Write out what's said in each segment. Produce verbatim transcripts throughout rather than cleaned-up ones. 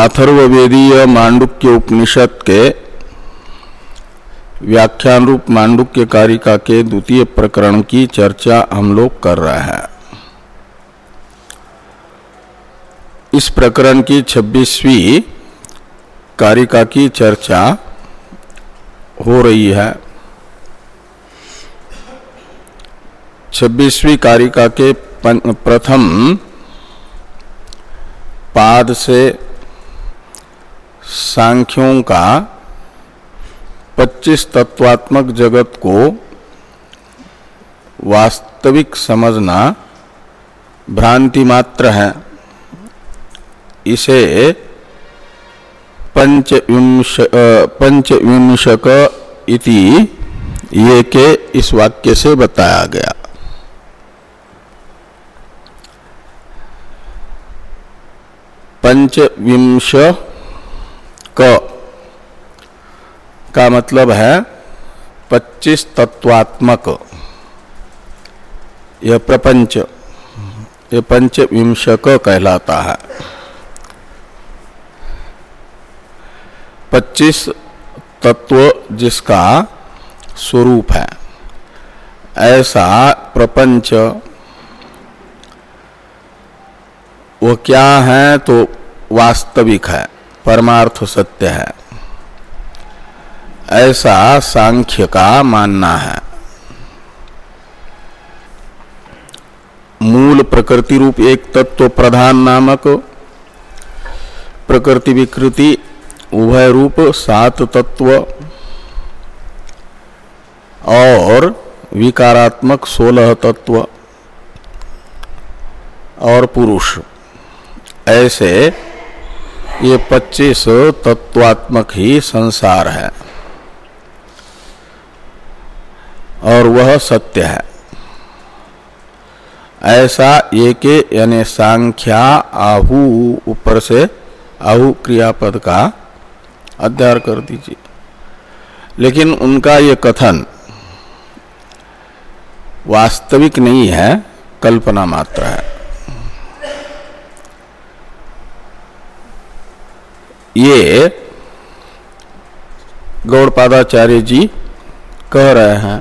अथर्ववेदीय मांडुक्य उपनिषद के व्याख्यान रूप मांडुक्य कारिका के द्वितीय प्रकरण की चर्चा हम लोग कर रहे हैं। इस प्रकरण की छब्बीसवीं कारिका की चर्चा हो रही है। छब्बीसवीं कारिका के प्रथम पाद से सांख्यों का पच्चीस तत्वात्मक जगत को वास्तविक समझना भ्रांति मात्र है, इसे पंचविंश पंचविंशक इति ये के इस वाक्य से बताया गया। पंचविंश क का मतलब है पच्चीस तत्वात्मक यह प्रपंच, यह पंचविंशक कहलाता है। पच्चीस तत्व जिसका स्वरूप है, ऐसा प्रपंच वो क्या है तो वास्तविक है, परमार्थ सत्य है, ऐसा सांख्य का मानना है। मूल प्रकृति रूप एक तत्व प्रधान नामक प्रकृति विकृति उभय रूप सात तत्व और विकारात्मक सोलह तत्व और पुरुष, ऐसे ये पच्चीस तत्वात्मक ही संसार है और वह सत्य है। ऐसा ये के यानी सांख्या आहु, ऊपर से आहु क्रियापद का अध्ययन कर दीजिए। लेकिन उनका ये कथन वास्तविक नहीं है, कल्पना मात्र है। ये गौड़पादाचार्य जी कह रहे हैं।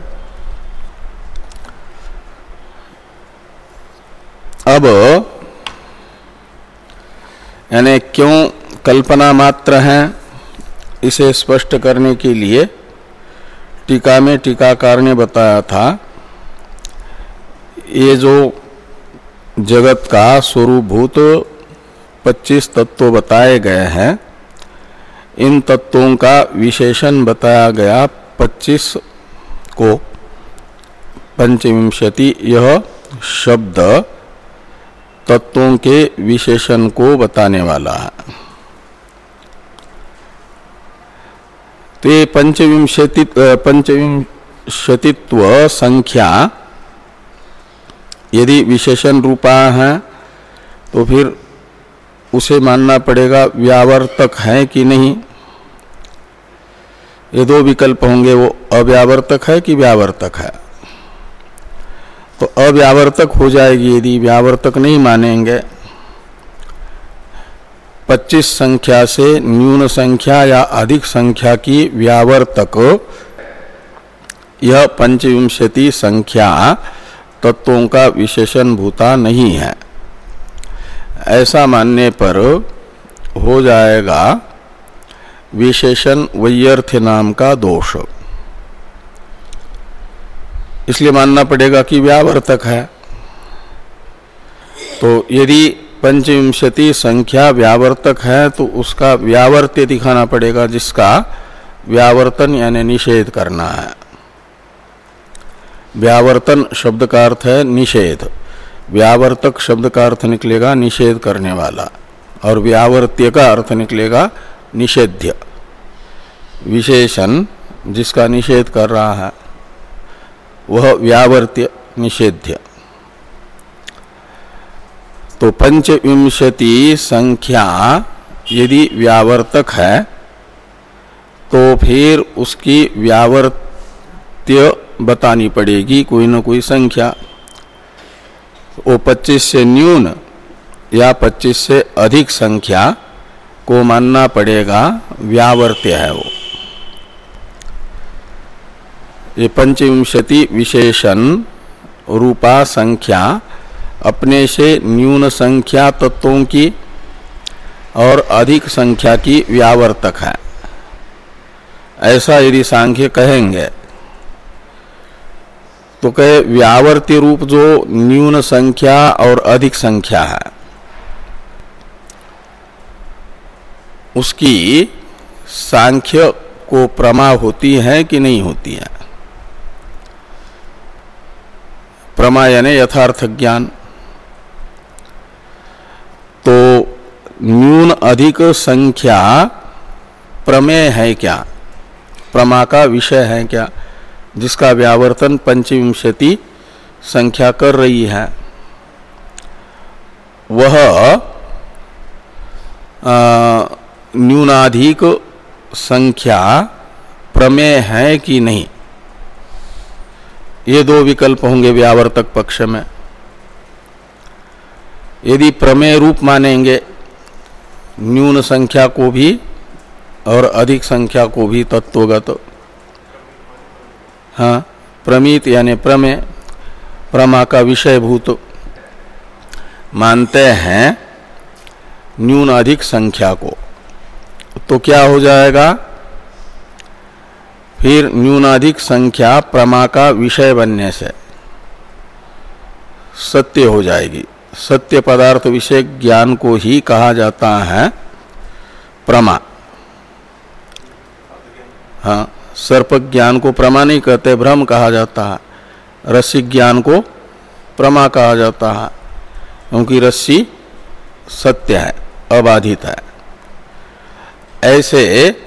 अब यानी क्यों कल्पना मात्र है, इसे स्पष्ट करने के लिए टीका में टीकाकार ने बताया था, ये जो जगत का स्वरूपभूत पच्चीस तत्व बताए गए हैं, इन तत्वों का विशेषण बताया गया पच्चीस को। पंचविंशति यह शब्द तत्वों के विशेषण को बताने वाला है। तो ये पंचविंशति पंचविंशतित्व संख्या यदि विशेषण रूपा है तो फिर उसे मानना पड़ेगा व्यावर्तक है कि नहीं। ये दो विकल्प होंगे, वो अव्यावर्तक है कि व्यावर्तक है। तो अव्यावर्तक हो जाएगी यदि व्यावर्तक नहीं मानेंगे। पच्चीस संख्या से न्यून संख्या या अधिक संख्या की व्यावर्तक यह पंचविंशति संख्या तत्वों का विशेषण भूता नहीं है। ऐसा मानने पर हो जाएगा विशेषण वैयर्थ्य नाम का दोष। इसलिए मानना पड़ेगा कि व्यावर्तक है। तो यदि पंचविंशति संख्या व्यावर्तक है तो उसका व्यावर्त्य दिखाना पड़ेगा, जिसका व्यावर्तन यानी निषेध करना है। व्यावर्तन शब्द का अर्थ है निषेध, व्यावर्तक शब्द का अर्थ निकलेगा निषेध करने वाला, और व्यावर्त्य का अर्थ निकलेगा निषेध्य। विशेषण जिसका निषेध कर रहा है वह व्यावर्त्य निषेध्य। तो पंचविंशति संख्या यदि व्यावर्तक है तो फिर उसकी व्यावर्त्य बतानी पड़ेगी कोई न कोई संख्या। वो पच्चीस से न्यून या पच्चीस से अधिक संख्या को मानना पड़ेगा व्यावर्त्य है वो। ये पंचविंशति विशेषण रूपा संख्या अपने से न्यून संख्या तत्वों की और अधिक संख्या की व्यावर्तक है, ऐसा यदि सांख्य कहेंगे तो कहे व्यावर्ती रूप जो न्यून संख्या और अधिक संख्या है उसकी सांख्य को प्रमा होती है कि नहीं होती है। प्रमा यानी यथार्थ ज्ञान। तो न्यून अधिक संख्या प्रमेय है क्या, प्रमा का विषय है क्या, जिसका व्यावर्तन पंचविंशति संख्या कर रही है, वह न्यूनाधिक संख्या प्रमेय है कि नहीं। ये दो विकल्प होंगे व्यावर्तक पक्ष में। यदि प्रमेय रूप मानेंगे न्यून संख्या को भी और अधिक संख्या को भी तत्वगत, हाँ प्रमीत यानी प्रमेय, प्रमा का विषयभूत मानते हैं न्यून अधिक संख्या को, तो क्या हो जाएगा, फिर न्यूनाधिक संख्या प्रमा का विषय बनने से सत्य हो जाएगी। सत्य पदार्थ विषय ज्ञान को ही कहा जाता है प्रमा। हाँ, सर्प ज्ञान को प्रमा नहीं कहते, भ्रम कहा जाता है। रस्सी ज्ञान को प्रमा कहा जाता है, क्योंकि रस्सी सत्य है, अबाधित है। ऐसे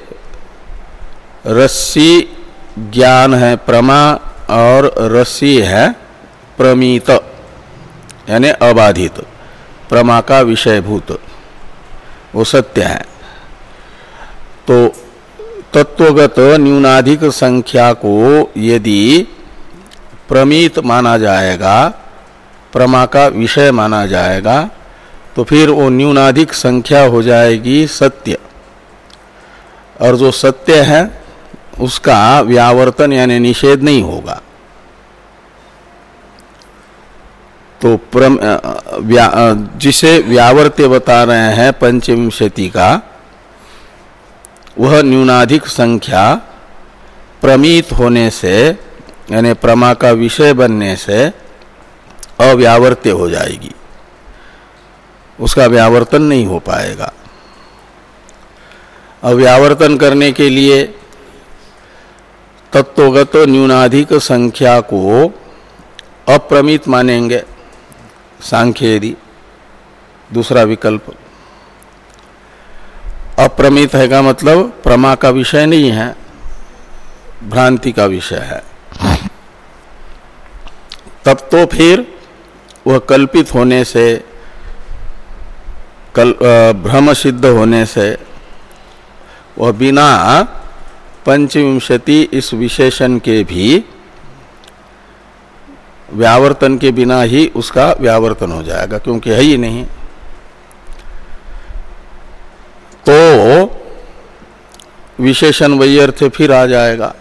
रस्सी ज्ञान है प्रमा और रस्सी है प्रमीत यानी अबाधित, प्रमा का विषयभूत, वो सत्य है। तो तत्वगत न्यूनाधिक संख्या को यदि प्रमीत माना जाएगा, प्रमा का विषय माना जाएगा, तो फिर वो न्यूनाधिक संख्या हो जाएगी सत्य, और जो सत्य है उसका व्यावर्तन यानी निषेध नहीं होगा। तो प्रम व्या, जिसे व्यावर्त्य बता रहे हैं पंचविंशति का, वह न्यूनाधिक संख्या प्रमीत होने से यानी प्रमा का विषय बनने से अव्यावर्त्य हो जाएगी, उसका व्यावर्तन नहीं हो पाएगा। अव्यावर्तन करने के लिए तत्वगत न्यूनाधिक संख्या को अप्रमित मानेंगे सांख्य यदि, दूसरा विकल्प। अप्रमित है का मतलब प्रमा का विषय नहीं है, भ्रांति का विषय है। तब तो फिर वह कल्पित होने से, कल भ्रम सिद्ध होने से, वह बिना पंचविंशति इस विशेषण के भी व्यावर्तन के बिना ही उसका व्यावर्तन हो जाएगा, क्योंकि है ही नहीं। तो विशेषण वैयर्थ्य फिर आ जाएगा।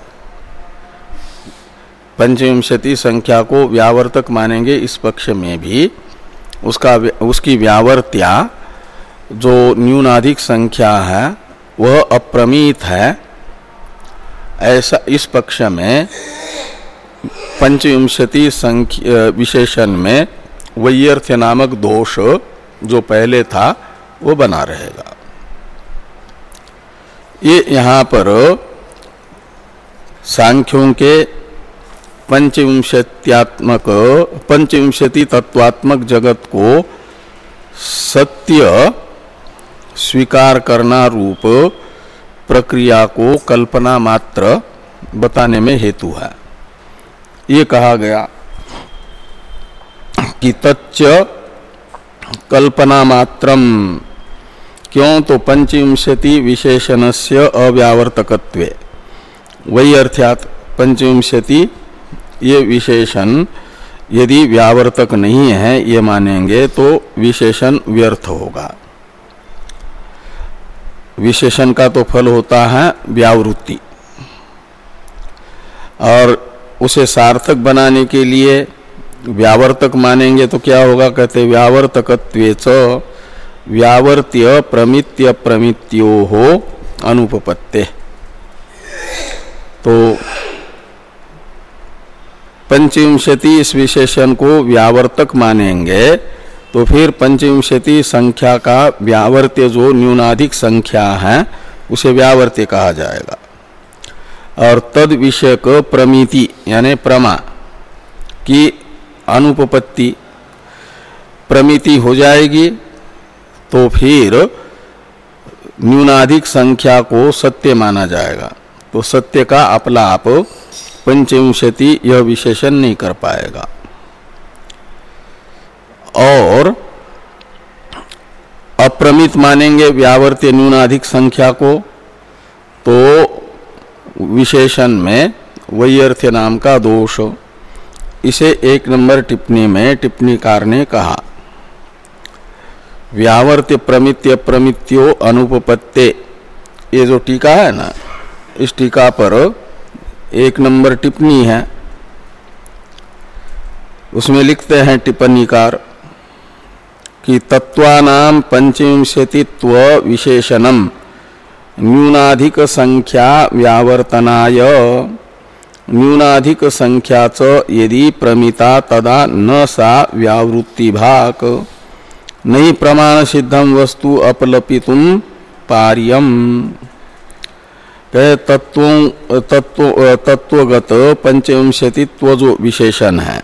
पंचविंशति संख्या को व्यावर्तक मानेंगे इस पक्ष में भी उसका उसकी व्यावर्त्या जो न्यूनाधिक संख्या है वह अप्रमीत है, ऐसा इस पक्ष में पंचविंशति संख्या विशेषण में वैयर्थ्य नामक दोष जो पहले था वो बना रहेगा। ये यहाँ पर सांख्यों के पंचविंशत्यात्मक पंचविंशति तत्वात्मक जगत को सत्य स्वीकार करना रूप प्रक्रिया को कल्पना मात्र बताने में हेतु है। ये कहा गया कि तच्च कल्पना मात्रम, क्यों तो पंचविंशति विशेषणस्य अव्यावर्तकत्वे, वही अर्थात पंचविंशति ये विशेषण यदि व्यावर्तक नहीं है ये मानेंगे तो विशेषण व्यर्थ होगा। विशेषण का तो फल होता है व्यावृत्ति, और उसे सार्थक बनाने के लिए व्यावर्तक मानेंगे तो क्या होगा, कहते व्यावर्तकत्वेच व्यावर्त्य प्रमित्य प्रमित्यो हो अनुपपत्ते। तो पंचविंशति इस विशेषण को व्यावर्तक मानेंगे तो फिर पंचविंशति संख्या का व्यावर्त्य जो न्यूनाधिक संख्या है उसे व्यावर्त्य कहा जाएगा। और तद विषयक प्रमिति यानी प्रमा की अनुपपत्ति प्रमिति हो जाएगी तो फिर न्यूनाधिक संख्या को सत्य माना जाएगा। तो सत्य का अपलाप पंचविंशति यह विशेषण नहीं कर पाएगा। और अप्रमित मानेंगे व्यावर्त्य न्यूनाधिक संख्या को, तो विशेषण में वैयर्थ्य नाम का दोष, इसे एक नंबर टिप्पणी में टिप्पणीकार ने कहा व्यावर्त्य प्रमित्य प्रमित्यो अनुपपत्ते। ये जो टीका है ना, इस टीका पर एक नंबर टिप्पणी है, उसमें लिखते हैं टिप्पणीकार कि तत्वानाम पंचविंशतित्व विशेषणम न्यूनाधिक संख्या व्यावर्तनाय न्यूनाधिक संख्या च यदि प्रमिता तदा न सा व्यावृत्ति भाक नहीं प्रमाण सिद्धम वस्तु अपलपितुम पार्यम। तत्व तत्व तत्वगत पंचविंशतित्व जो विशेषण है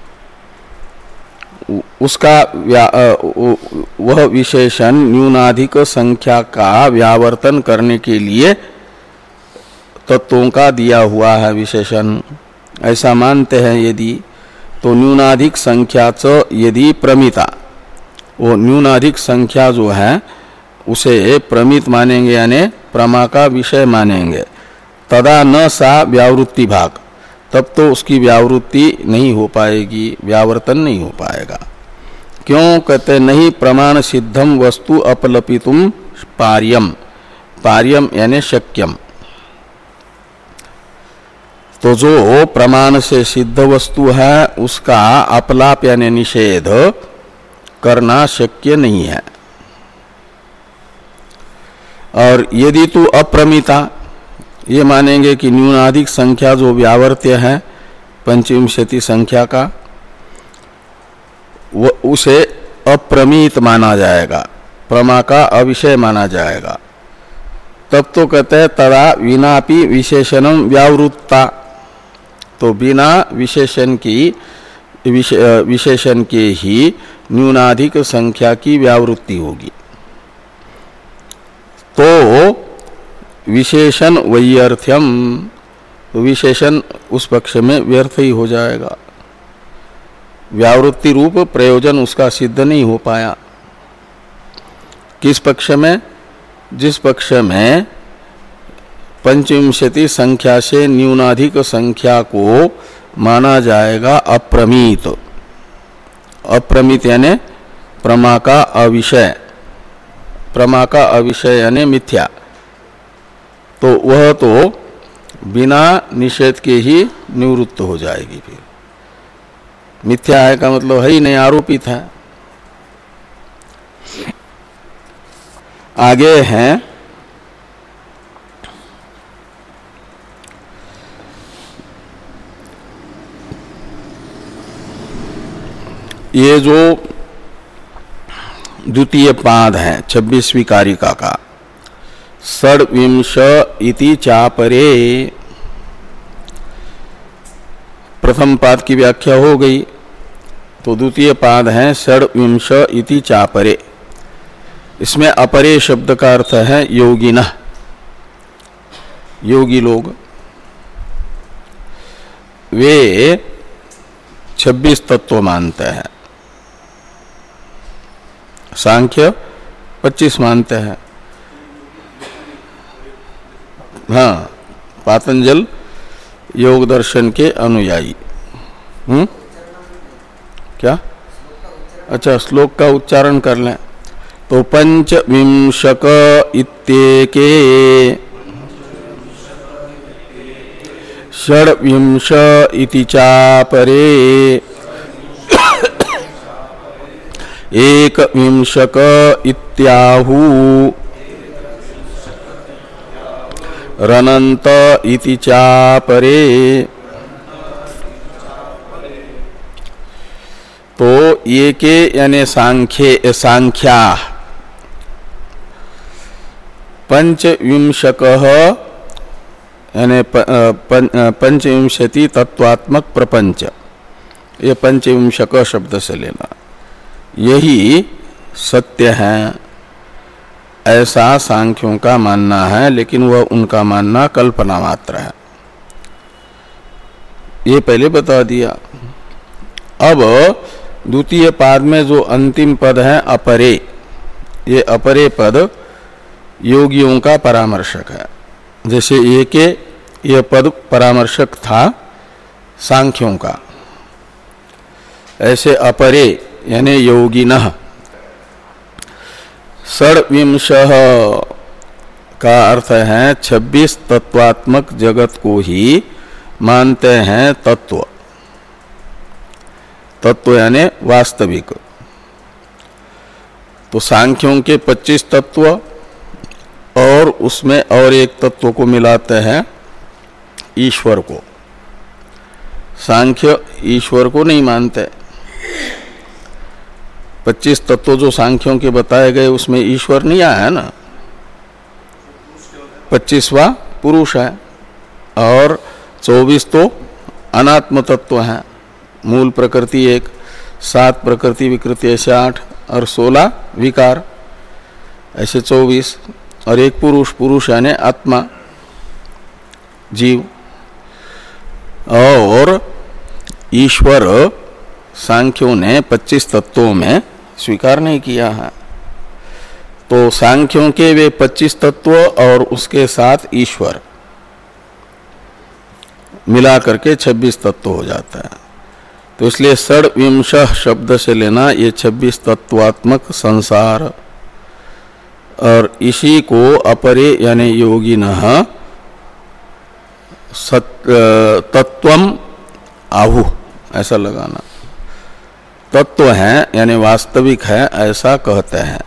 उसका वह विशेषण न्यूनाधिक संख्या का व्यावर्तन करने के लिए तत्वों का दिया हुआ है विशेषण, ऐसा मानते हैं यदि, तो न्यूनाधिक संख्या च यदि प्रमिता, वो न्यूनाधिक संख्या जो है उसे प्रमित मानेंगे यानी प्रमा का विषय मानेंगे, तदा न सा व्यावृत्ति भाग, तब तो उसकी व्यावृत्ति नहीं हो पाएगी, व्यावर्तन नहीं हो पाएगा। क्यों, कहते नहीं प्रमाण सिद्धम वस्तु अपलपितुम पार्यम, पार्यम यानी शक्यम। तो जो प्रमाण से सिद्ध वस्तु है उसका अपलाप यानी निषेध करना शक्य नहीं है। और यदि तू अप्रमिता, ये मानेंगे कि न्यूनाधिक संख्या जो व्यावर्त्य है पंचविंशति संख्या का, वो उसे अप्रमित माना जाएगा, प्रमा का अविषय माना जाएगा। तब तो कहते हैं तदा विनापि विशेषणम व्यावृत्ता, तो बिना विशेषण की विशेषण के ही न्यूनाधिक संख्या की व्यावृत्ति होगी। तो विशेषण वैयर्थ्यम, तो विशेषण उस पक्ष में व्यर्थ ही हो जाएगा, व्यावृत्ति रूप प्रयोजन उसका सिद्ध नहीं हो पाया। किस पक्ष में, जिस पक्ष में पंचविंशति संख्या से न्यूनाधिक संख्या को माना जाएगा अप्रमित, अप्रमित यानी प्रमा का अविषय, प्रमा का अविषय यानी मिथ्या, तो वह तो बिना निषेध के ही निवृत्त हो जाएगी। फिर मिथ्या है का मतलब है ही नहीं, आरोपित है। आगे हैं ये जो द्वितीय पाद है छब्बीसवीं कारिका का, षड्विंश इति चापरे, प्रथम पाद की व्याख्या हो गई, तो द्वितीय पाद है षड्विंश इति चापरे। इसमें अपरे शब्द का अर्थ है योगिनः, योगी लोग। वे छब्बीस तत्व मानते हैं, सांख्य पच्चीस मानते हैं। हाँ, पातंजल योग दर्शन के अनुयायी। हम्म क्या, अच्छा श्लोक का उच्चारण कर लें। तो पंचविंशक इत्येके षड्विंश इति चापरे एकविंशक इत्याहु रनंत इति चापरे। तो ये के यानी सांख्ये सांख्या पंचविंशक यानी पंचविंशति तत्वात्मक प्रपंच, ये पंचविंशक शब्द से लेना, यही सत्य है ऐसा सांख्यों का मानना है, लेकिन वह उनका मानना कल्पना मात्र है, ये पहले बता दिया। अब द्वितीय पाद में जो अंतिम पद है अपरे, ये अपरे पद योगियों का परामर्शक है। जैसे ये के यह पद परामर्शक था सांख्यों का, ऐसे अपरे यानी योगिनः षड्विंशः का अर्थ है छब्बीस तत्वात्मक जगत को ही मानते हैं तत्व। तत्व यानी वास्तविक। तो सांख्यों के पच्चीस तत्व और उसमें और एक तत्व को मिलाते हैं ईश्वर को। सांख्य ईश्वर को नहीं मानते। पच्चीस तत्व जो सांख्यों के बताए गए उसमें ईश्वर नहीं आया है ना, पच्चीसवा पुरुष है और चौबीस तो अनात्म तत्व हैं। मूल प्रकृति एक, सात प्रकृति विकृति ऐसे आठ और सोलह विकार ऐसे चौबीस, और एक पुरुष, पुरुष यानी आत्मा जीव। और ईश्वर सांख्यों ने पच्चीस तत्वों में स्वीकार नहीं किया है। तो सांख्यों के वे पच्चीस तत्व और उसके साथ ईश्वर मिला करके छब्बीस तत्व हो जाता है। तो इसलिए षड्विंश शब्द से लेना ये छब्बीस तत्वात्मक संसार, और इसी को अपरे यानी योगिनः तत्वम आहु ऐसा लगाना। तत्व है यानी वास्तविक है ऐसा कहते हैं,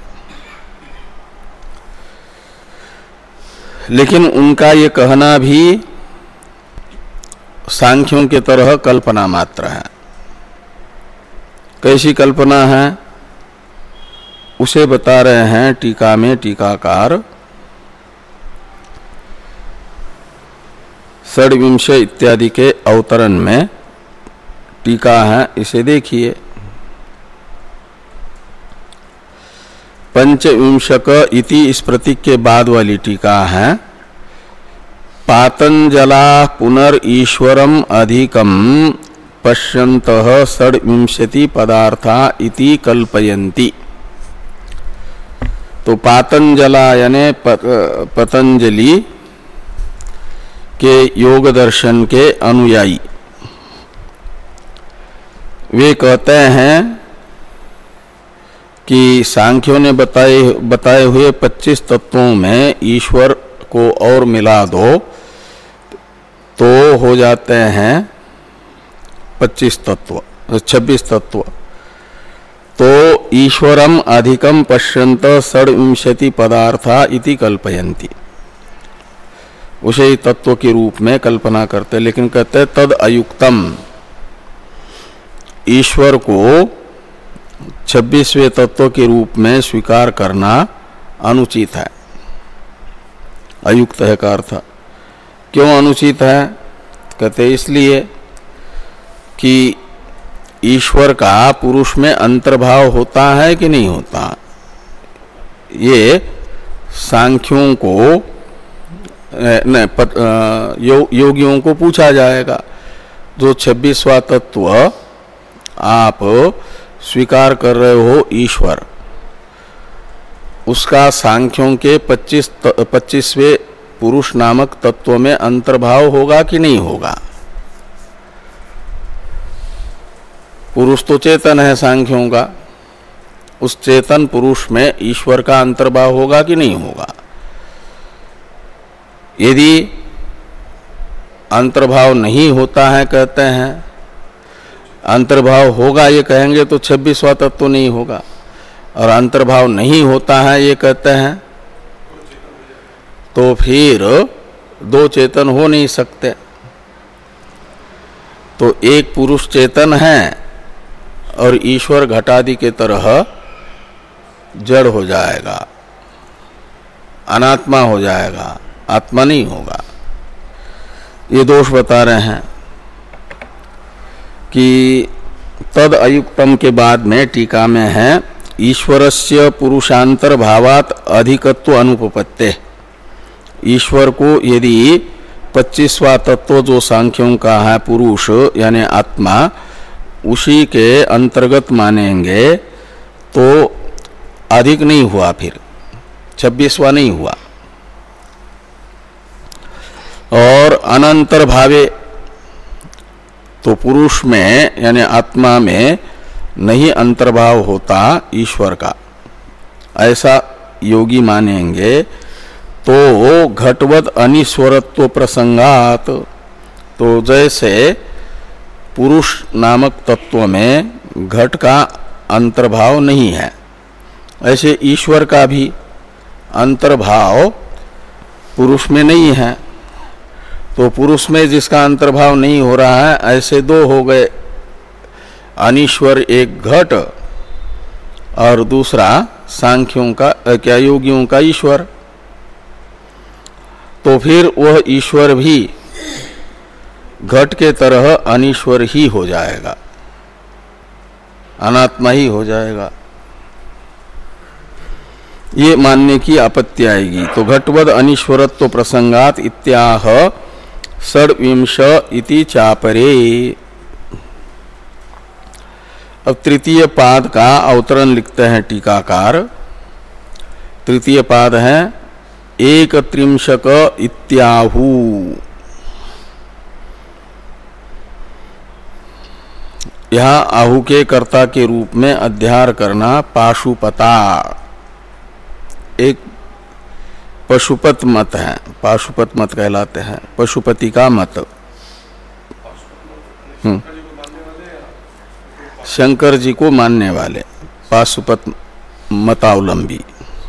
लेकिन उनका ये कहना भी सांख्यों के तरह कल्पना मात्र है। कैसी कल्पना है उसे बता रहे हैं टीका में टीकाकार। षड्विंश इत्यादि के अवतरण में टीका है, इसे देखिए। पंचविंशक इति इस प्रतीक के बाद वाली टीका है। पातंजला पुनर्ईश्वरम अधिकम पश्यन्तः षड्विंशति पदार्था इति कल्पयन्ति। तो पातंजला यानी पतंजलि के योग दर्शन के अनुयायी वे कहते हैं कि सांख्यों ने बताए बताए हुए पच्चीस तत्वों में ईश्वर को और मिला दो तो हो जाते हैं पच्चीस तत्व, छब्बीस तत्व। तो ईश्वरम अधिकम पश्यन्त षड्विंशति पदार्था इति कल्पयन्ति, उसे ही तत्व के रूप में कल्पना करते, लेकिन कहते तद अयुक्तम, ईश्वर को छब्बीसवें तत्व के रूप में स्वीकार करना अनुचित है। अयुक्त है का अर्थ क्यों अनुचित है? कहते इसलिए कि ईश्वर का पुरुष में अंतर्भाव होता है कि नहीं होता, ये सांख्यों को न, पत, यो, योगियों को पूछा जाएगा। जो छब्बीसवां तत्व आप स्वीकार कर रहे हो ईश्वर, उसका सांख्यों के पच्चीस पच्चीसवें पुरुष नामक तत्व में अंतर्भाव होगा कि नहीं होगा? पुरुष तो चेतन है सांख्यों का, उस चेतन पुरुष में ईश्वर का अंतर्भाव होगा कि नहीं होगा। यदि अंतर्भाव नहीं होता है कहते हैं, अंतर्भाव होगा ये कहेंगे तो छब्बीसवां तत्व तो नहीं होगा, और अंतर्भाव नहीं होता है ये कहते हैं तो फिर दो चेतन हो नहीं सकते। तो एक पुरुष चेतन है और ईश्वर घटादि के तरह जड़ हो जाएगा, अनात्मा हो जाएगा, आत्मा नहीं होगा। ये दोष बता रहे हैं कि तद अयुक्तम के बाद में टीका में है ईश्वरस्य पुरुषांतर भावात अधिकत्व अनुपपत्ते। ईश्वर को यदि पच्चीसवां तत्व जो सांख्यों का है पुरुष यानी आत्मा, उसी के अंतर्गत मानेंगे तो अधिक नहीं हुआ, फिर छब्बीसवां नहीं हुआ। और अनंतर भावे तो पुरुष में यानी आत्मा में नहीं अंतर्भाव होता ईश्वर का, ऐसा योगी मानेंगे तो घटवद अनिश्वरत्व प्रसंगात, तो जैसे पुरुष नामक तत्व में घट का अंतर्भाव नहीं है, ऐसे ईश्वर का भी अंतर्भाव पुरुष में नहीं है। तो पुरुष में जिसका अंतर्भाव नहीं हो रहा है, ऐसे दो हो गए, अनीश्वर एक घट और दूसरा सांख्यों का क्या योगियों का ईश्वर। तो फिर वह ईश्वर भी घट के तरह अनीश्वर ही हो जाएगा, अनात्मा ही हो जाएगा। ये मानने की आपत्ति आएगी। तो घटवद अनीश्वरत्व प्रसंगात इत्याह षड्विंश इति चापरे। अब तृतीय पाद का अवतरण लिखते हैं टीकाकार। तृतीय पाद है एक त्रिंशक इत्याहु। यहां आहु के कर्ता के रूप में अध्यार करना पाशुपता, एक पशुपत मत है, पाशुपत मत कहलाते हैं, पशुपति का मत। हम्म शंकर जी को मानने वाले पाशुपत मतावलंबी।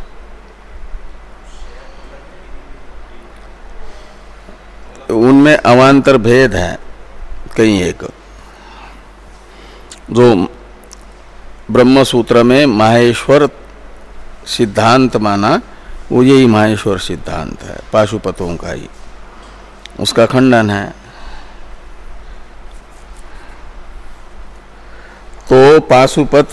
उनमें अवान्तर भेद है कई एक। जो ब्रह्म सूत्र में माहेश्वर सिद्धांत माना, वो यही माहेश्वर सिद्धांत है, पाशुपतों का ही, उसका खंडन है। तो पाशुपत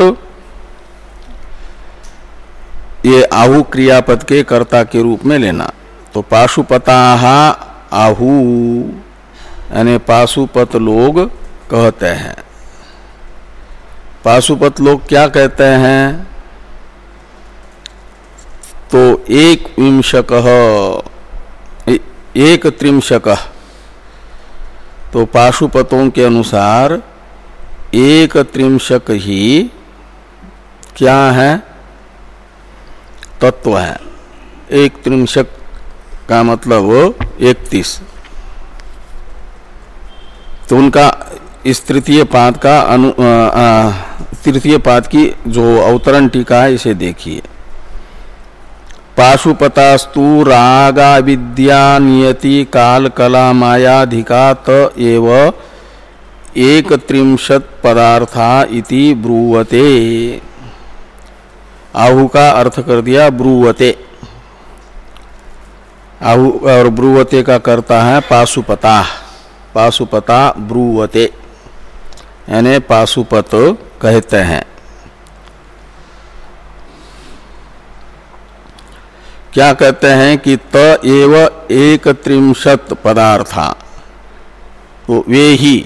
ये आहु क्रियापद के कर्ता के रूप में लेना। तो पाशुपताः आहु यानी पाशुपत लोग कहते हैं। पाशुपत लोग क्या कहते हैं? तो एक विंशक एक त्रिंशक, तो पाशुपतों के अनुसार एक त्रिंशक ही क्या है? तत्व है। एक त्रिंशक का मतलब इकतीस। तो उनका इस तृतीय पाद का अनु तृतीय पाद की जो अवतरण टीका है इसे देखिए। पाशुपतास्तु रागा विद्या नियति काल कला मायाधिकात एव एक त्रिंशत पदार्था इति ब्रूवते। आहु का अर्थ कर दिया ब्रूवते। आहु और ब्रूवते का करता है पाशुपता। पाशुपता ब्रूवते यानी पाशुपत कहते हैं। क्या कहते हैं कि त एव एक त्रिंशत पदार्था, तो वे ही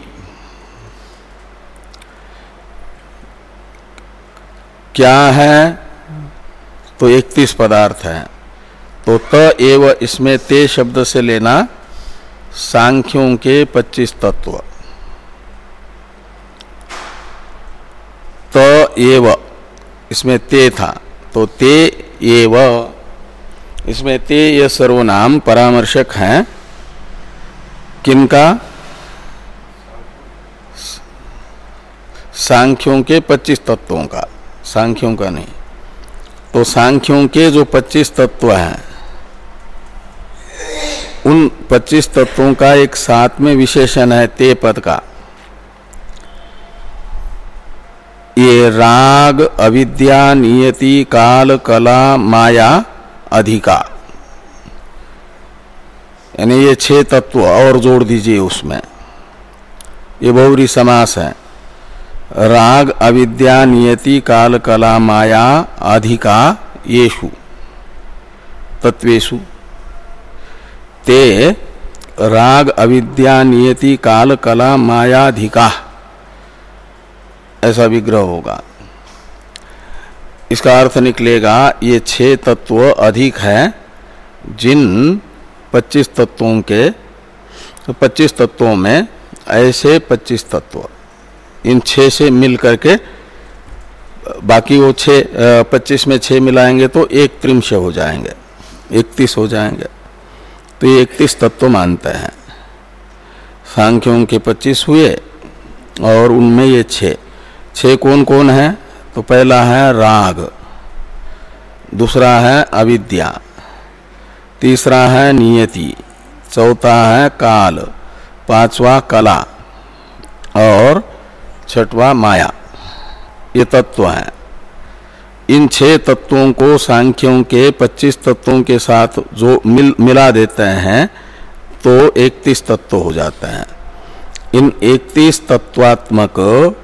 क्या है? तो इकतीस पदार्थ है। तो त एव इसमें ते शब्द से लेना सांख्यों के पच्चीस तत्व। त एव इसमें ते था, तो ते एव, इसमें ते ये सर्वनाम परामर्शक हैं किनका? सांख्यों के पच्चीस तत्वों का, सांख्यों का नहीं। तो सांख्यों के जो पच्चीस तत्व हैं उन पच्चीस तत्वों का एक साथ में विशेषण है ते पद का। ये राग, अविद्या, नियति, काल, कला, माया, अधिका, यानी ये छह तत्व और जोड़ दीजिए उसमें। ये बहुव्रीहि समास है। राग, अविद्या, नियति, काल, कला, माया, अधिका, येषु तत्वेषु। ते राग, अविद्या, नियति, काल, कला, माया, अधिका, ऐसा विग्रह होगा। इसका अर्थ निकलेगा ये छह तत्व अधिक है जिन पच्चीस तत्वों के, तो पच्चीस तत्वों में ऐसे पच्चीस तत्व, इन छह से मिल करके बाकी वो छह, पच्चीस में छह मिलाएंगे तो एक त्रिंश हो जाएंगे, इकतीस हो जाएंगे। तो ये इकतीस तत्व मानते हैं। सांख्यों के पच्चीस हुए और उनमें ये छह छह कौन कौन है? तो पहला है राग, दूसरा है अविद्या, तीसरा है नियति, चौथा है काल, पांचवा कला और छठवां माया। ये तत्व हैं। इन छह तत्वों को सांख्यों के पच्चीस तत्वों के साथ जो मिल मिला देते हैं तो इकतीस तत्व हो जाते हैं। इन इकतीस तत्वात्मक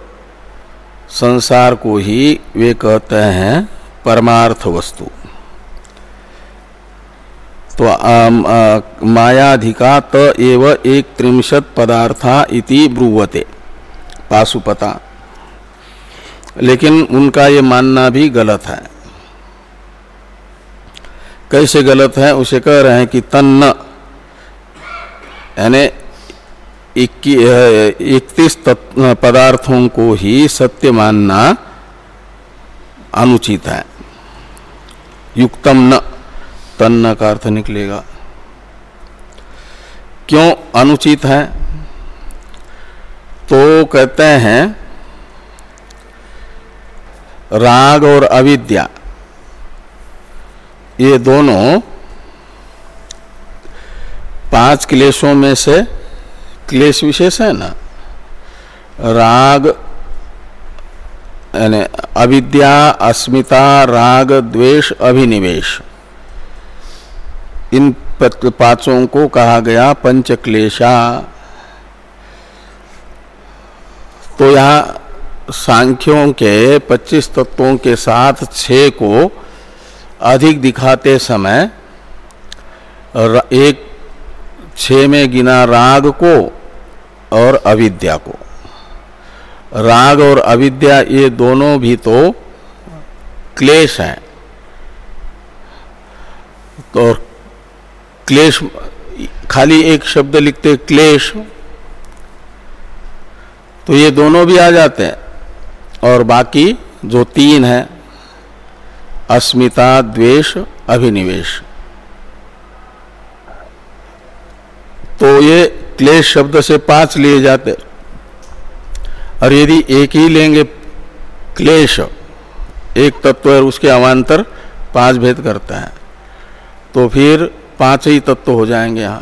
संसार को ही वे कहते हैं परमार्थ वस्तु। तो मायाधिका त एव एक त्रिंशत् पदार्था इति ब्रुवते पाशुपता। लेकिन उनका ये मानना भी गलत है। कैसे गलत है? उसे कह रहे हैं कि तन्न, यानी इकतीस पदार्थों को ही सत्य मानना अनुचित है। युक्तम न, तन्न का अर्थ निकलेगा। क्यों अनुचित है? तो कहते हैं राग और अविद्या ये दोनों पांच क्लेशों में से क्लेश विशेष है ना। राग यानी अविद्या, अस्मिता, राग, द्वेष, अभिनिवेश, इन पांचों को कहा गया पंच क्लेशा। तो यहाँ सांख्यों के पच्चीस तत्वों के साथ छह को अधिक दिखाते समय एक छह में गिना राग को और अविद्या को। राग और अविद्या ये दोनों भी तो क्लेश हैं। तो क्लेश खाली एक शब्द लिखते क्लेश, तो ये दोनों भी आ जाते हैं। और बाकी जो तीन है अस्मिता, द्वेष, अभिनिवेश, तो ये क्लेश शब्द से पांच लिए जाते। और यदि एक ही लेंगे क्लेश, एक तत्व और उसके अवान्तर पांच भेद करता है, तो फिर पांच ही तत्व हो जाएंगे। यहाँ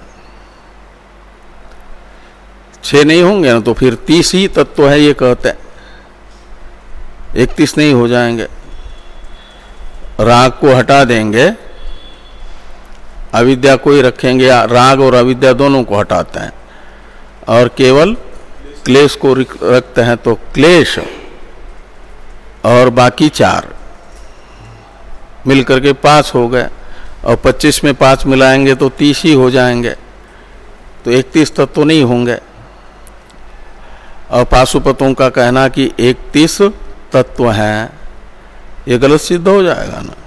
छह नहीं होंगे ना, तो फिर तीस ही तत्व है ये कहते हैं, इकतीस नहीं हो जाएंगे। राग को हटा देंगे, अविद्या को ही रखेंगे। राग और अविद्या दोनों को हटाते हैं और केवल क्लेश को रखते हैं, तो क्लेश और बाकी चार मिलकर के पांच हो गए। और पच्चीस में पांच मिलाएंगे तो तीस ही हो जाएंगे, तो इकतीस तत्व नहीं होंगे। और पाशुपतों का कहना कि इकतीस तत्व हैं, ये गलत सिद्ध हो जाएगा ना।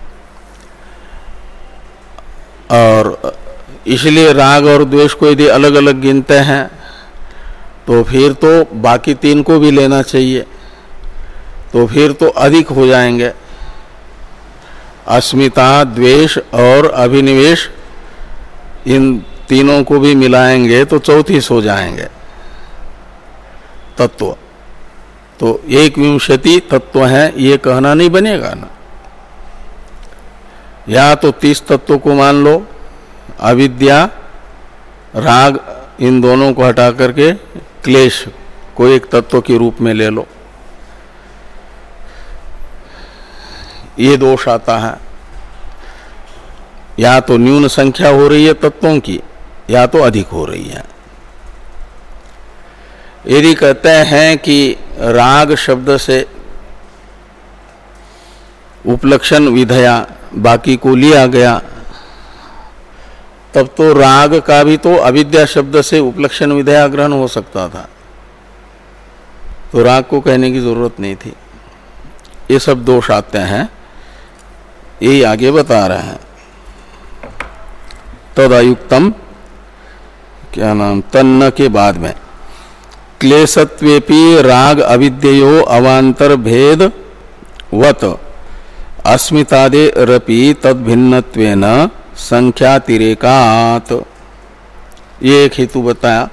और इसलिए राग और द्वेष को यदि अलग अलग गिनते हैं तो फिर तो बाकी तीन को भी लेना चाहिए। तो फिर तो अधिक हो जाएंगे। अस्मिता, द्वेष और अभिनिवेश, इन तीनों को भी मिलाएंगे तो चौंतीस हो जाएंगे तत्व। तो एक विंशति तत्व है ये कहना नहीं बनेगा ना। या तो तीस तत्वों को मान लो, अविद्या, राग, इन दोनों को हटा करके क्लेश को एक तत्व के रूप में ले लो, ये दोष आता है। या तो न्यून संख्या हो रही है तत्वों की, या तो अधिक हो रही है। यदि कहते हैं कि राग शब्द से उपलक्षण विधया बाकी को लिया गया, तब तो राग का भी तो अविद्या शब्द से उपलक्षण विधया ग्रहण हो सकता था, तो राग को कहने की जरूरत नहीं थी। ये सब दोष आते हैं, यही आगे बता रहे हैं। तदयुक्तम, क्या नाम, तन्न के बाद में क्लेशत्वेपि राग अविद्ययो अवांतर भेद वत अस्मितादे रपि तद्भिन्नत्वेन संख्यातिरेकात्, ये एक हेतु बताया।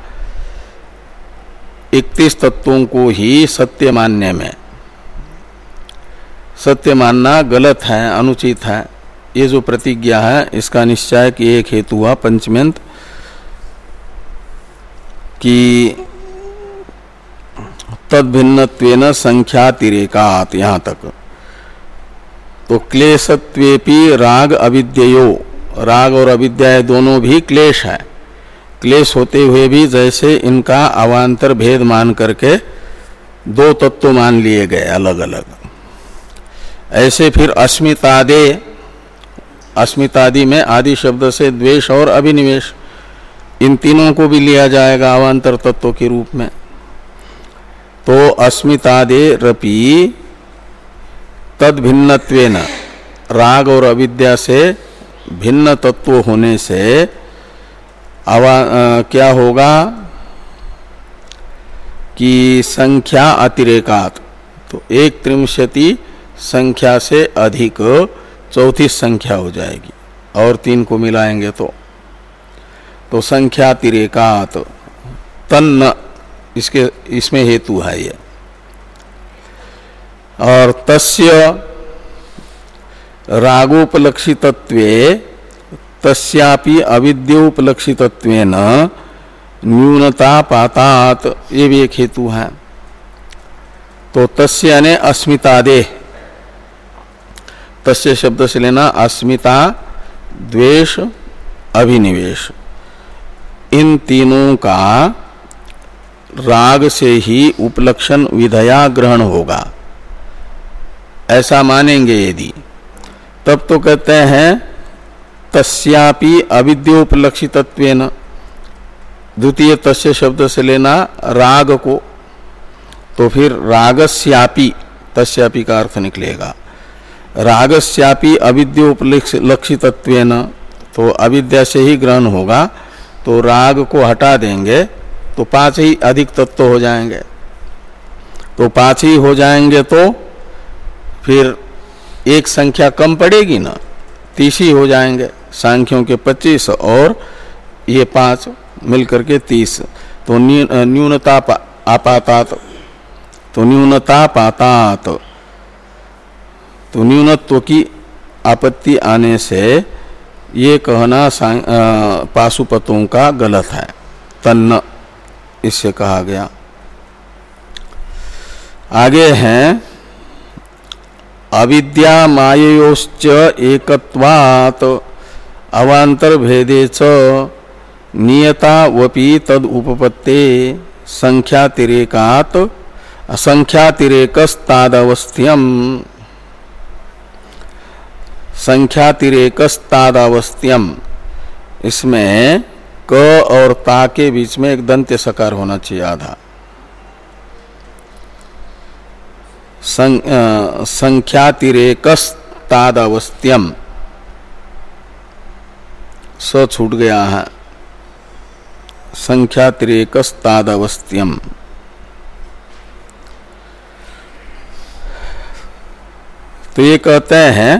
इकतीस तत्वों को ही सत्य मानने में, सत्य मानना गलत है, अनुचित है, ये जो प्रतिज्ञा है इसका निश्चय कि एक हेतु हुआ पंचम्यंत कि तद्भिन्नत्वेन संख्यातिरेकात्, यहाँ तक। तो क्लेशत्वेपि राग अविद्ययो, राग और अविद्या दोनों भी क्लेश है। क्लेश होते हुए भी जैसे इनका अवांतर भेद मान करके दो तत्व मान लिए गए अलग अलग, ऐसे फिर अस्मितादे, अस्मितादि में आदि शब्द से द्वेष और अभिनिवेश, इन तीनों को भी लिया जाएगा अवांतर तत्व के रूप में। तो अस्मितादे रपि तद्भिन्नत्वेन, राग और अविद्या से भिन्न तत्व होने से अवा आ, क्या होगा कि संख्या अतिरेकात, तो एक त्रिंशति संख्या से अधिक चौतीस संख्या हो जाएगी, और तीन को मिलाएंगे तो तो संख्या तिरेकात तन्न, इसके इसमें हेतु है ये। और तस्य रागोपलक्षितत्वे तस्यापि अविद्योपलक्षितत्वेन न्यूनता पातात, ये भी एक हेतु है। तो तस्य यानी अस्मितादे, तस्य शब्द से लेना अस्मिता, द्वेष, अभिनिवेश, इन तीनों का राग से ही उपलक्षण विधया ग्रहण होगा, ऐसा मानेंगे यदि, तब तो कहते हैं तस्यापि अविद्योपलक्षितत्वेन, द्वितीय तस्य शब्द से लेना राग को, तो फिर रागस्यापि, तस्यापि का अर्थ निकलेगा रागस्यापि अविद्योपलक्षितत्वेन, तो अविद्या से ही ग्रहण होगा, तो राग को हटा देंगे तो पांच ही अधिक तत्व हो जाएंगे। तो पांच ही हो जाएंगे तो फिर एक संख्या कम पड़ेगी ना, तीस ही हो जाएंगे। सांख्यों के पच्चीस और ये पांच मिलकर के तीस, तो न्यूनता आपातात, तो न्यूनता पातात, तो न्यूनत्व की आपत्ति आने से ये कहना पाशुपतों का गलत है, तन्न इससे कहा गया। आगे हैं अविद्या माययोश्च एकत्वात् अवांतर भेदे च नियता वपि तद उपपत्ते संख्यातिरेकात् संख्यातिरेकस्तादवस्थ्यम, संख्यातिरेकस्तादवस्थ्यम, इसमें क और ता के बीच में एक दंत्य सकार होना चाहिए आधा। संख्यातिरेकस्तादवस्थ्यम, स छूट गया है, संख्यातिरेकस्तादवस्थ्यम। तो ये कहते हैं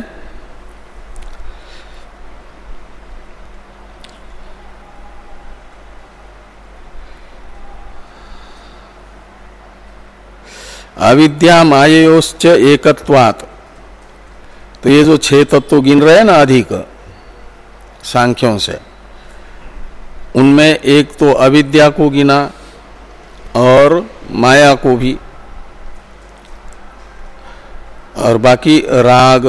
अविद्या माययोश्च एकत्वात्। तो ये जो छह तत्व गिन रहे हैं ना अधिक सांख्यों से, उनमें एक तो अविद्या को गिना और माया को भी, और बाकी राग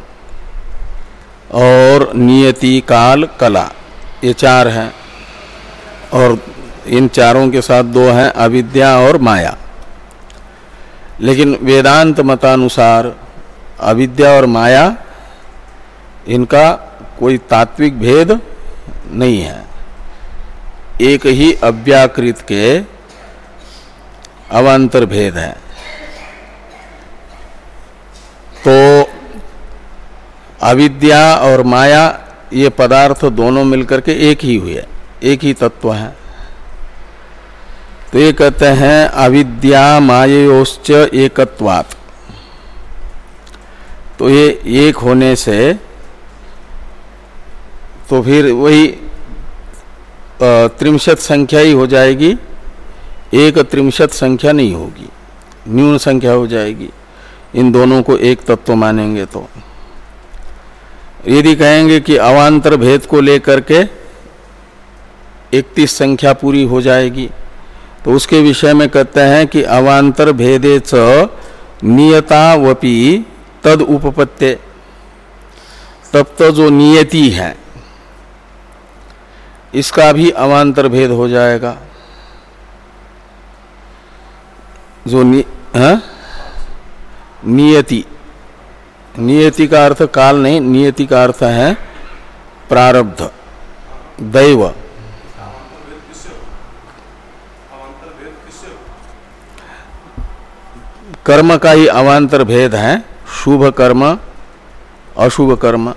और नियति काल कला, ये चार हैं। और इन चारों के साथ दो हैं अविद्या और माया। लेकिन वेदांत मतानुसार अविद्या और माया इनका कोई तात्विक भेद नहीं है, एक ही अव्याकृत के अवान्तर भेद है। तो अविद्या और माया ये पदार्थ दोनों मिलकर के एक ही हुए, एक ही तत्व है। तो ये कहते हैं अविद्या माययोश्च एकत्वात्। तो ये एक होने से तो फिर वही त्रिंशत संख्या ही हो जाएगी, एक त्रिंशत संख्या नहीं होगी, न्यून संख्या हो जाएगी इन दोनों को एक तत्व मानेंगे। तो यदि कहेंगे कि अवान्तर भेद को लेकर के इकतीस संख्या पूरी हो जाएगी, तो उसके विषय में कहते हैं कि अवान्तर भेदे च नियतावपि तद उपपत्ते। तब तो जो नियति है इसका भी अवान्तर भेद हो जाएगा। जो नि, हाँ? नियति, नियति का अर्थ काल नहीं, नियति का अर्थ है प्रारब्ध, दैव। कर्म का ही अवान्तर भेद है, शुभ कर्म अशुभ कर्म,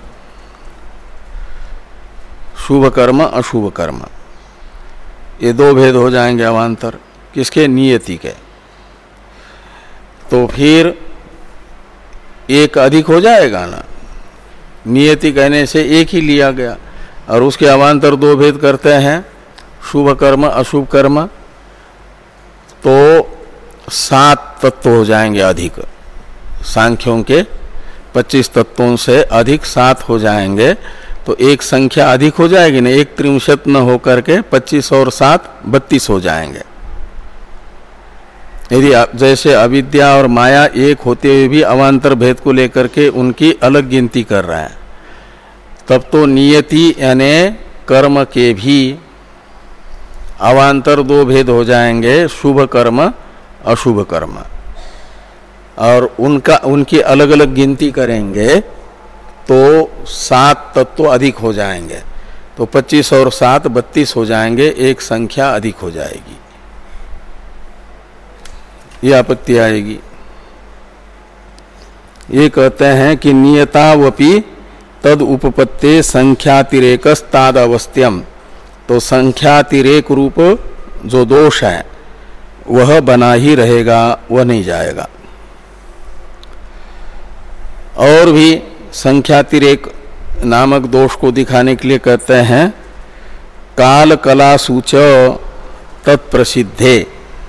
शुभ कर्म अशुभ कर्म, ये दो भेद हो जाएंगे अवान्तर किसके, नियति के। तो फिर एक अधिक हो जाएगा ना, नियति कहने से एक ही लिया गया और उसके अवान्तर दो भेद करते हैं, शुभ कर्म अशुभ कर्म। तो सात तत्व हो जाएंगे अधिक, सांख्यों के पच्चीस तत्वों से अधिक सात हो जाएंगे। तो एक संख्या अधिक हो जाएगी ना, एक त्रिंशत न होकर के पच्चीस और सात बत्तीस हो जाएंगे। यदि जैसे अविद्या और माया एक होते हुए भी अवान्तर भेद को लेकर के उनकी अलग गिनती कर रहा है, तब तो नियति यानी कर्म के भी अवान्तर दो भेद हो जाएंगे, शुभ कर्म अशुभ कर्म, और उनका उनकी अलग अलग गिनती करेंगे तो सात तत्व अधिक हो जाएंगे। तो पच्चीस और सात बत्तीस हो जाएंगे, एक संख्या अधिक हो जाएगी, ये आपत्ति आएगी। ये कहते हैं कि नियतावपि तद उपपत्ते संख्यातिरेकस्ताद अवस्थ्यम। तो संख्यातिरेक रूप जो दोष है वह बना ही रहेगा, वह नहीं जाएगा। और भी संख्यातिरेक नामक दोष को दिखाने के लिए कहते हैं काल कला सूच तत्प्रसिद्धे।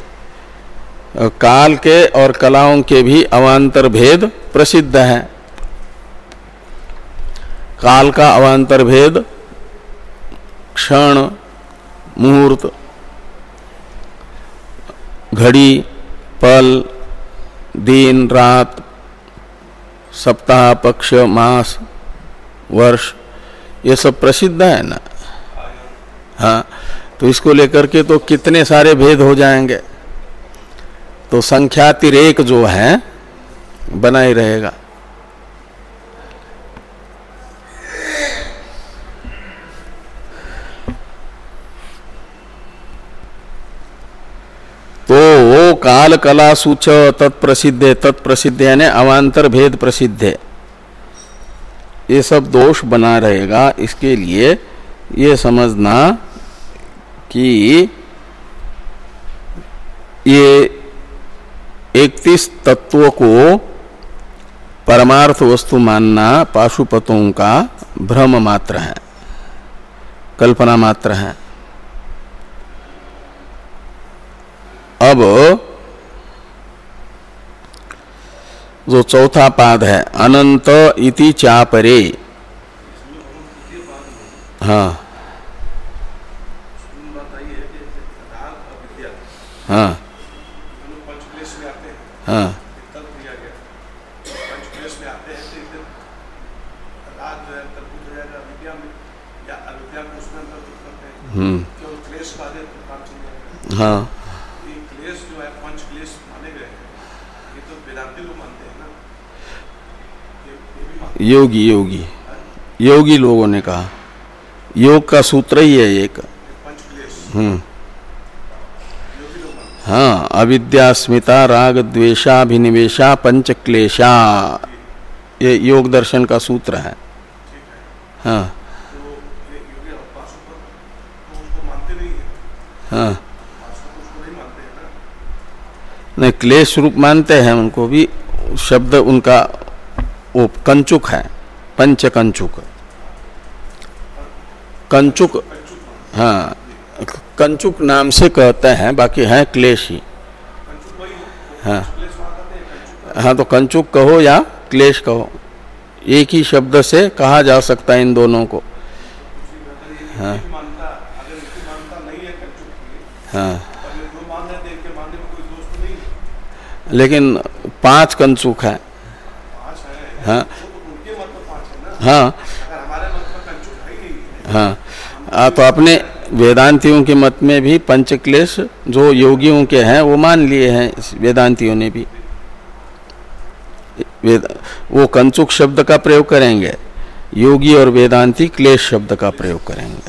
काल के और कलाओं के भी अवान्तर भेद प्रसिद्ध है। काल का अवान्तर भेद क्षण, मुहूर्त, घड़ी, पल, दिन, रात, सप्ताह, पक्ष, मास, वर्ष, ये सब प्रसिद्ध है ना। हाँ, तो इसको लेकर के तो कितने सारे भेद हो जाएंगे। तो संख्यातिरेक जो है बना ही रहेगा। तो वो काल कला सूच तत्प्रसिद्ध है, तत्प्रसिद्ध यानी अवान्तर भेद प्रसिद्ध है, ये सब दोष बना रहेगा। इसके लिए ये समझना कि ये इकतीस तत्वों को परमार्थ वस्तु मानना पाशुपतों का भ्रम मात्र है, कल्पना मात्र है। अब जो चौथा पाद है अनंत इति चापरे, हाँ हाँ हाँ हम्म हाँ योगी योगी योगी लोगों ने कहा, योग का सूत्र ही है एक। हम्म हाँ, अविद्या स्मिता राग द्वेषाभिनिवेशा पंच क्लेशा, ये योग दर्शन का सूत्र है। हाँ हाँ नहीं, क्लेश रूप मानते हैं उनको भी, शब्द उनका वो कंचुक है, पंच कंचुक, कंचुक हाँ कंचुक नाम से कहते हैं, बाकी है क्लेश ही। हाँ हाँ तो कंचुक कहो या क्लेश कहो, एक ही शब्द से कहा जा सकता है इन दोनों को। हाँ हाँ लेकिन पांच कंचुक है। हाँ हाँ हाँ आ, तो अपने वेदांतियों के मत में भी पंचक्लेश जो योगियों के हैं वो मान लिए हैं वेदांतियों ने भी। वेद वो कंचुक शब्द का प्रयोग करेंगे, योगी और वेदांती क्लेश शब्द का प्रयोग करेंगे।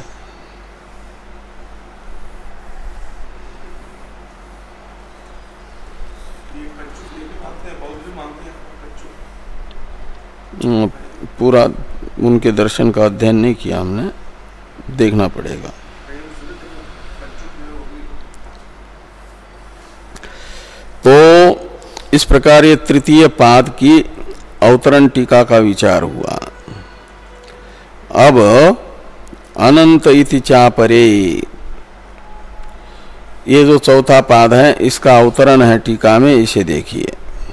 पूरा उनके दर्शन का अध्ययन नहीं किया हमने, देखना पड़ेगा। तो इस प्रकार ये तृतीय पाद की अवतरण टीका का विचार हुआ। अब अनंत इति चापरे, ये जो चौथा पाद है इसका अवतरण है टीका में, इसे देखिए।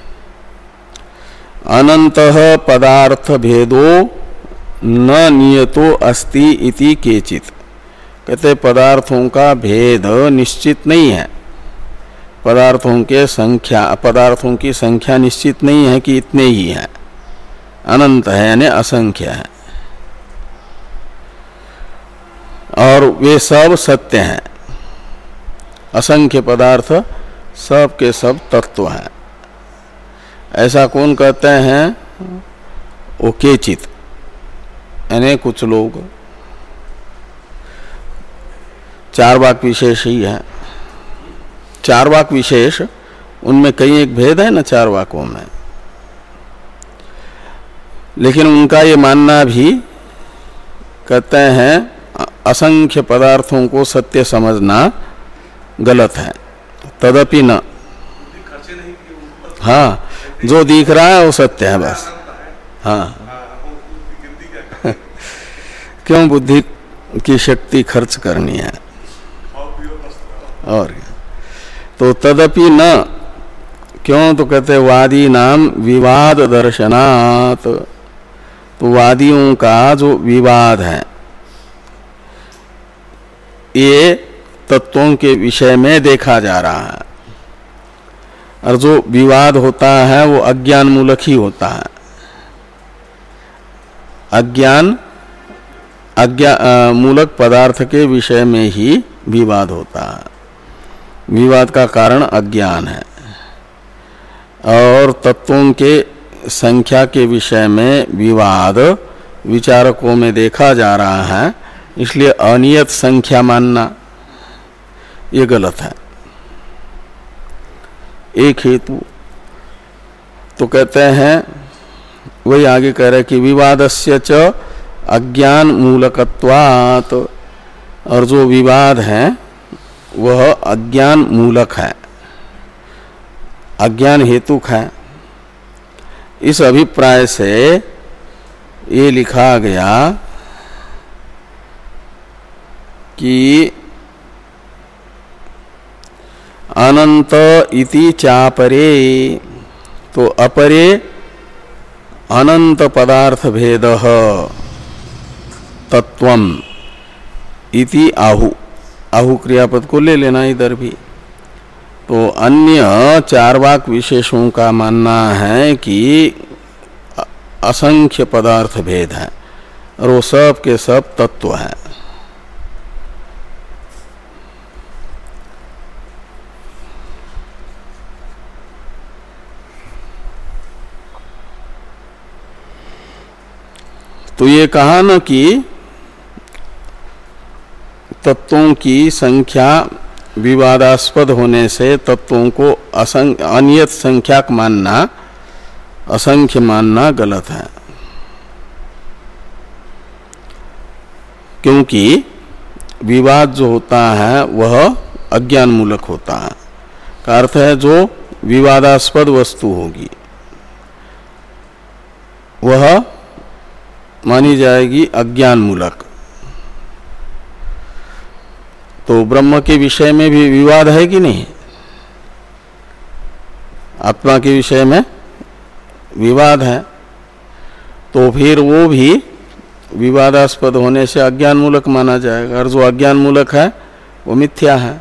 अनंतः पदार्थ भेदो न नियतो अस्ति इति केचित, कहते पदार्थों का भेद निश्चित नहीं है, पदार्थों के संख्या पदार्थों की संख्या निश्चित नहीं है कि इतने ही है, अनंत है यानी असंख्य है, और वे सब सत्य हैं। असंख्य पदार्थ सब के सब तत्व हैं, ऐसा कौन कहते हैं? वो केचित यानी कुछ लोग, चार वाक विशेष ही है। चार वाक विशेष उनमें कई एक भेद है ना चार वाकों में, लेकिन उनका ये मानना भी कहते हैं असंख्य पदार्थों को सत्य समझना गलत है। तदपि न, हाँ जो दिख रहा है वो सत्य है बस। हाँ क्यों बुद्धि की शक्ति खर्च करनी है और क्या? तो तदपि न, क्यों? तो कहते वादी नाम विवाद दर्शनात्, तो वादियों का जो विवाद है ये तत्वों के विषय में देखा जा रहा है, और जो विवाद होता है वो अज्ञान मूलक ही होता है। अज्ञान अज्ञान मूलक पदार्थ के विषय में ही विवाद होता है, विवाद का कारण अज्ञान है। और तत्वों के संख्या के विषय में विवाद विचारकों में देखा जा रहा है, इसलिए अनियत संख्या मानना ये गलत है। एक हेतु तो कहते हैं, वही आगे कह रहे कि विवादस्य च अज्ञान मूलकत्वात्, और जो विवाद है वह अज्ञान मूलक है, अज्ञान हेतुक है। इस अभिप्राय से ये लिखा गया कि अनंत इति चापरे, तो अपरे अनंत पदार्थ भेद तत्वम इति आहु, आहु क्रियापद को ले लेना इधर भी। तो अन्य चार वाक विशेषों का मानना है कि असंख्य पदार्थ भेद है और वो सब के सब तत्व है। तो ये कहा न कि तत्वों की संख्या विवादास्पद होने से तत्वों को अनियत संख्याक मानना, असंख्य मानना गलत है, क्योंकि विवाद जो होता है वह अज्ञान मूलक होता है। का अर्थ है जो विवादास्पद वस्तु होगी वह मानी जाएगी अज्ञान मूलक। तो ब्रह्म के विषय में भी विवाद है कि नहीं? आत्मा के विषय में विवाद है, तो फिर वो भी विवादास्पद होने से अज्ञान मूलक माना जाएगा, और जो अज्ञान मूलक है वो मिथ्या है,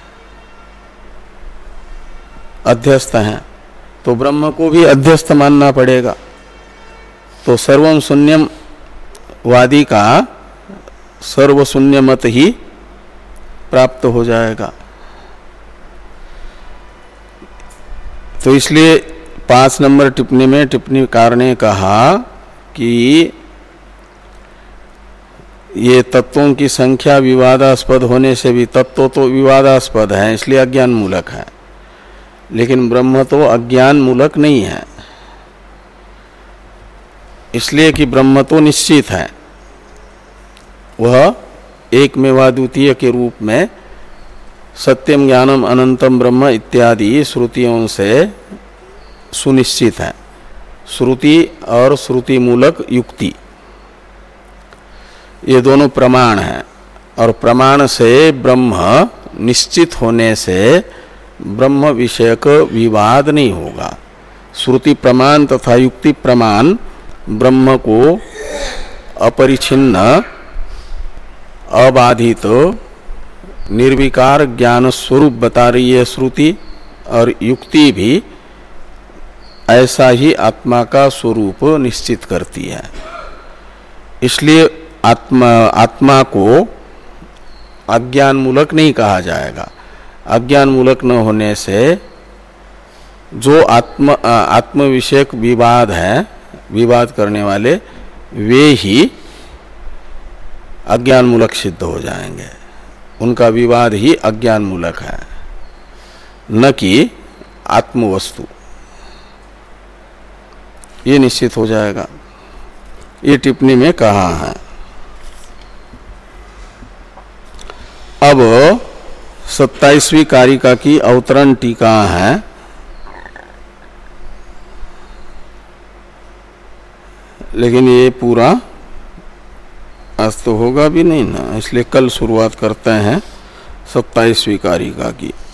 अध्यस्त है, तो ब्रह्म को भी अध्यस्त मानना पड़ेगा। तो सर्वम शून्यम वादी का सर्व शून्य मत ही प्राप्त हो जाएगा। तो इसलिए पांच नंबर टिप्पणी में टिप्पणीकार ने कहा कि ये तत्वों की संख्या विवादास्पद होने से भी, तत्व तो विवादास्पद है इसलिए अज्ञान मूलक है, लेकिन ब्रह्म तो अज्ञान मूलक नहीं है, इसलिए कि ब्रह्म तो निश्चित है, वह एक मेवा द्वितीय के रूप में सत्यम ज्ञानम अनंतम ब्रह्म इत्यादि श्रुतियों से सुनिश्चित है। श्रुति और श्रुति मूलक युक्ति ये दोनों प्रमाण हैं, और प्रमाण से ब्रह्म निश्चित होने से ब्रह्म विषयक विवाद नहीं होगा। श्रुति प्रमाण तथा युक्ति प्रमाण ब्रह्म को अपरिछिन्न अबाधित निर्विकार ज्ञान स्वरूप बता रही है श्रुति, और युक्ति भी ऐसा ही आत्मा का स्वरूप निश्चित करती है। इसलिए आत्मा आत्मा को अज्ञान मूलक नहीं कहा जाएगा। अज्ञान मूलक न होने से जो आत्म आत्म विषयक विवाद है, विवाद करने वाले, वे ही अज्ञान मूलक सिद्ध हो जाएंगे। उनका विवाद ही अज्ञान मूलक है, न कि आत्मवस्तु। ये निश्चित हो जाएगा, ये टिप्पणी में कहा है। अब सत्ताईसवीं कारिका की अवतरण टीका है। लेकिन ये पूरा आज तो होगा भी नहीं ना, इसलिए कल शुरुआत करते हैं सत्ताईसवीं कारिका की।